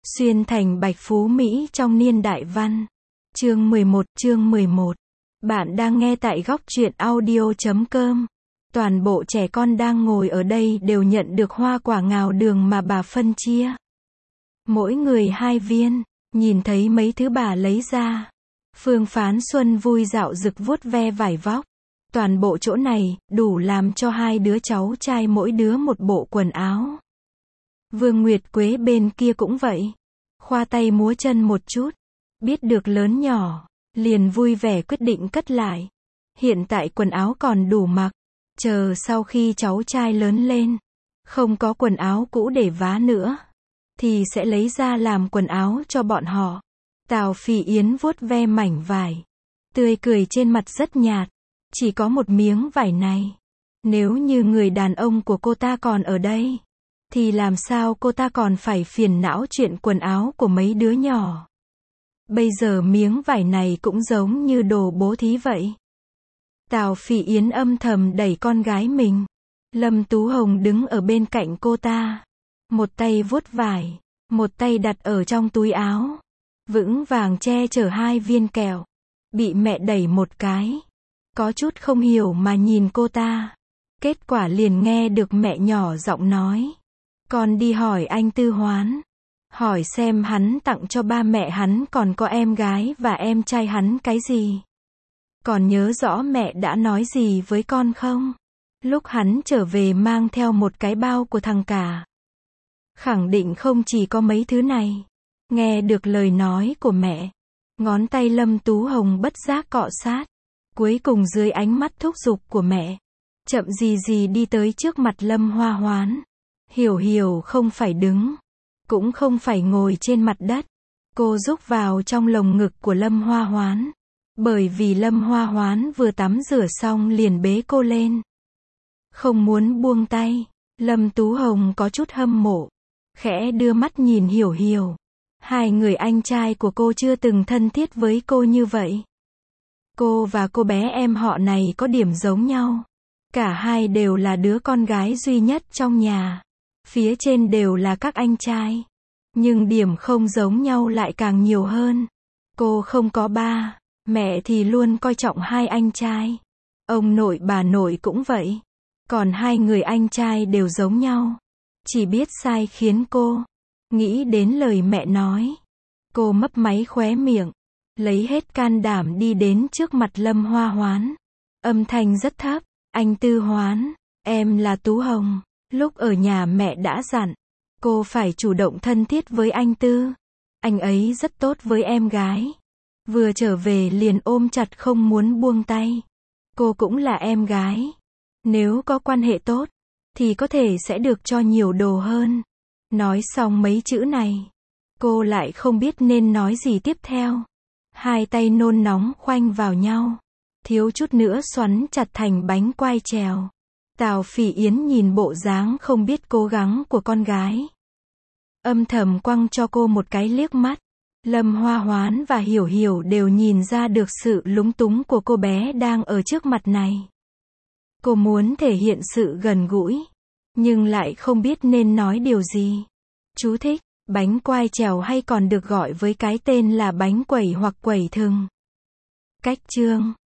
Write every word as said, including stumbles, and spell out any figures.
Xuyên thành Bạch Phú Mỹ trong niên đại văn. Chương mười một, chương mười một. Bạn đang nghe tại góc truyện audio chấm com. Toàn bộ trẻ con đang ngồi ở đây đều nhận được hoa quả ngào đường mà bà phân chia. Mỗi người hai viên, nhìn thấy mấy thứ bà lấy ra. Phương Phán Xuân vui dạo rực vuốt ve vải vóc. Toàn bộ chỗ này, đủ làm cho hai đứa cháu trai mỗi đứa một bộ quần áo. Vương Nguyệt Quế bên kia cũng vậy. Khoa tay múa chân một chút. Biết được lớn nhỏ, liền vui vẻ quyết định cất lại. Hiện tại quần áo còn đủ mặc. Chờ sau khi cháu trai lớn lên, không có quần áo cũ để vá nữa, thì sẽ lấy ra làm quần áo cho bọn họ. Tào Phỉ Yến vuốt ve mảnh vải. Tươi cười trên mặt rất nhạt. Chỉ có một miếng vải này. Nếu như người đàn ông của cô ta còn ở đây, thì làm sao cô ta còn phải phiền não chuyện quần áo của mấy đứa nhỏ. Bây giờ miếng vải này cũng giống như đồ bố thí vậy. Tào Phỉ Yến âm thầm đẩy con gái mình. Lâm Tú Hồng đứng ở bên cạnh cô ta. Một tay vuốt vải, một tay đặt ở trong túi áo. Vững vàng che chở hai viên kẹo. Bị mẹ đẩy một cái. Có chút không hiểu mà nhìn cô ta. Kết quả liền nghe được mẹ nhỏ giọng nói. Con đi hỏi anh Tư Hoán. Hỏi xem hắn tặng cho ba mẹ hắn còn có em gái và em trai hắn cái gì. Còn nhớ rõ mẹ đã nói gì với con không? Lúc hắn trở về mang theo một cái bao của thằng cả. Khẳng định không chỉ có mấy thứ này. Nghe được lời nói của mẹ. Ngón tay Lâm Tú Hồng bất giác cọ sát. Cuối cùng dưới ánh mắt thúc giục của mẹ. Chậm gì gì đi tới trước mặt Lâm Hoa Hoán. Hiểu Hiểu không phải đứng. Cũng không phải ngồi trên mặt đất. Cô rúc vào trong lồng ngực của Lâm Hoa Hoán. Bởi vì Lâm Hoa Hoán vừa tắm rửa xong liền bế cô lên. Không muốn buông tay. Lâm Tú Hồng có chút hâm mộ. Khẽ đưa mắt nhìn Hiểu Hiểu. Hai người anh trai của cô chưa từng thân thiết với cô như vậy. Cô và cô bé em họ này có điểm giống nhau. Cả hai đều là đứa con gái duy nhất trong nhà. Phía trên đều là các anh trai. Nhưng điểm không giống nhau lại càng nhiều hơn. Cô không có ba. Mẹ thì luôn coi trọng hai anh trai. Ông nội bà nội cũng vậy. Còn hai người anh trai đều giống nhau. Chỉ biết sai khiến cô. Nghĩ đến lời mẹ nói. Cô mấp máy khóe miệng. Lấy hết can đảm đi đến trước mặt Lâm Hoa Hoán. Âm thanh rất thấp. Anh Tư Hoán, em là Tú Hồng. Lúc ở nhà mẹ đã dặn. Cô phải chủ động thân thiết với anh Tư. Anh ấy rất tốt với em gái. Vừa trở về liền ôm chặt không muốn buông tay. Cô cũng là em gái. Nếu có quan hệ tốt, thì có thể sẽ được cho nhiều đồ hơn. Nói xong mấy chữ này. Cô lại không biết nên nói gì tiếp theo. Hai tay nôn nóng khoanh vào nhau. Thiếu chút nữa xoắn chặt thành bánh quai trèo. Tào Phỉ Yến nhìn bộ dáng không biết cố gắng của con gái. Âm thầm quăng cho cô một cái liếc mắt. Lâm Hoa Hoán và Hiểu Hiểu đều nhìn ra được sự lúng túng của cô bé đang ở trước mặt này. Cô muốn thể hiện sự gần gũi. Nhưng lại không biết nên nói điều gì. Chú thích, bánh quai trèo hay còn được gọi với cái tên là bánh quẩy hoặc quẩy thừng. Cách chương